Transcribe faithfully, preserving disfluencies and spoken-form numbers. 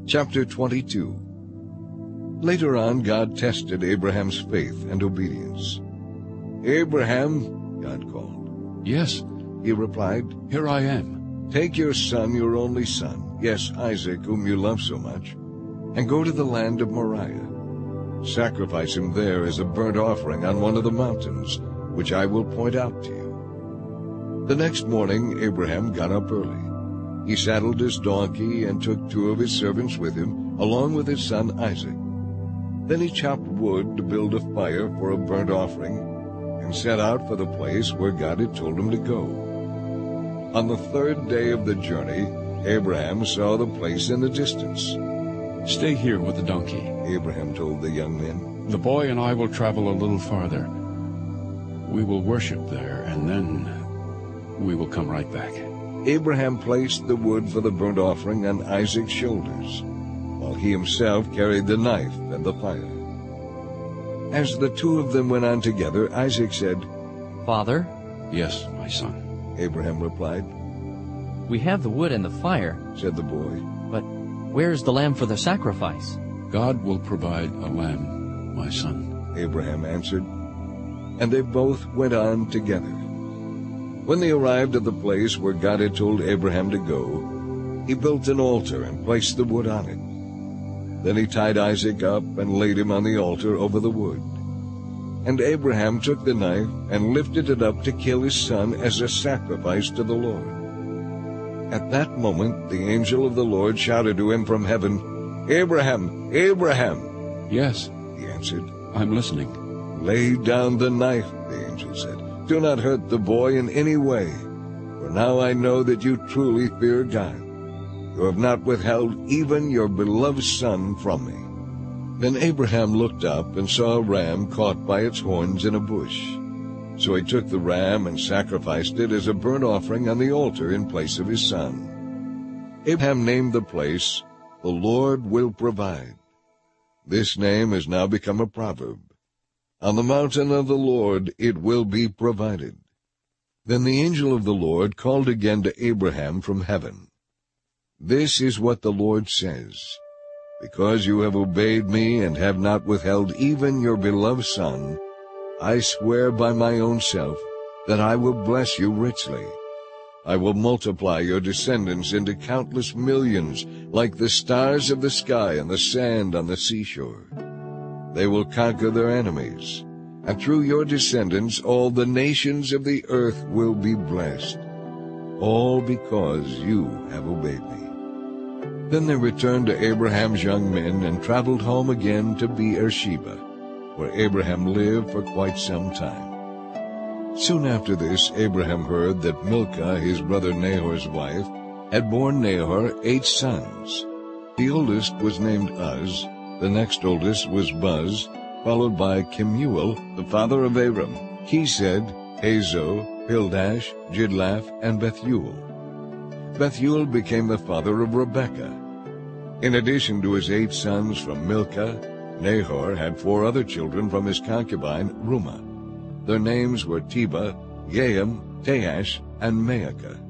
Chapter twenty-two. Later on, God tested Abraham's faith and obedience. "Abraham," God called. "Yes," He replied. here I am." "Take your son, your only son, yes, Isaac, whom you love so much, and go to the land of Moriah. Sacrifice him there as a burnt offering on one of the mountains, which I will point out to you." The next morning Abraham got up early. He saddled his donkey and took two of his servants with him, along with his son Isaac. Then he chopped wood to build a fire for a burnt offering, and set out for the place where God had told him to go. On the third day of the journey, Abraham saw the place in the distance. "Stay here with the donkey. Abraham told the young men. The boy and I will travel a little farther. We will worship there, and then we will come right back." Abraham placed the wood for the burnt offering on Isaac's shoulders, while he himself carried the knife and the fire. As the two of them went on together, Isaac said, "Father?" "Yes, my son." Abraham replied. "We have the wood and the fire, Said the boy. but where's the lamb for the sacrifice?" "God will provide a lamb, my son." Abraham answered. And they both went on together. When they arrived at the place where God had told Abraham to go, he built an altar and placed the wood on it. Then he tied Isaac up and laid him on the altar over the wood. And Abraham took the knife and lifted it up to kill his son as a sacrifice to the Lord. At that moment the angel of the Lord shouted to him from heaven, "Abraham, Abraham!" "Yes, He answered. I'm listening." "Lay down the knife," the angel said. "Do not hurt the boy in any way, for now I know that you truly fear God. You have not withheld even your beloved son from me." Then Abraham looked up and saw a ram caught by its horns in a bush. So he took the ram and sacrificed it as a burnt offering on the altar in place of his son. Abraham named the place, "The Lord Will Provide." This name has now become a proverb. On the mountain of the Lord it will be provided. Then the angel of the Lord called again to Abraham from heaven. "This is what the Lord says. Because you have obeyed me and have not withheld even your beloved son, I swear by my own self that I will bless you richly. I will multiply your descendants into countless millions, like the stars of the sky and the sand on the seashore. They will conquer their enemies, and through your descendants all the nations of the earth will be blessed, all because you have obeyed me." Then they returned to Abraham's young men and traveled home again to Beersheba, where Abraham lived for quite some time. Soon after this, Abraham heard that Milcah, his brother Nahor's wife, had borne Nahor eight sons. The oldest was named Uz, the next oldest was Buz, followed by Kemuel, the father of Aram, Chesed, Hazo, Pildash, Jidlaph, and Bethuel. Bethuel became the father of Rebekah. In addition to his eight sons from Milcah, Nahor had four other children from his concubine Reumah. Their names were Tebah, Gaam, Tahash, and Maacah.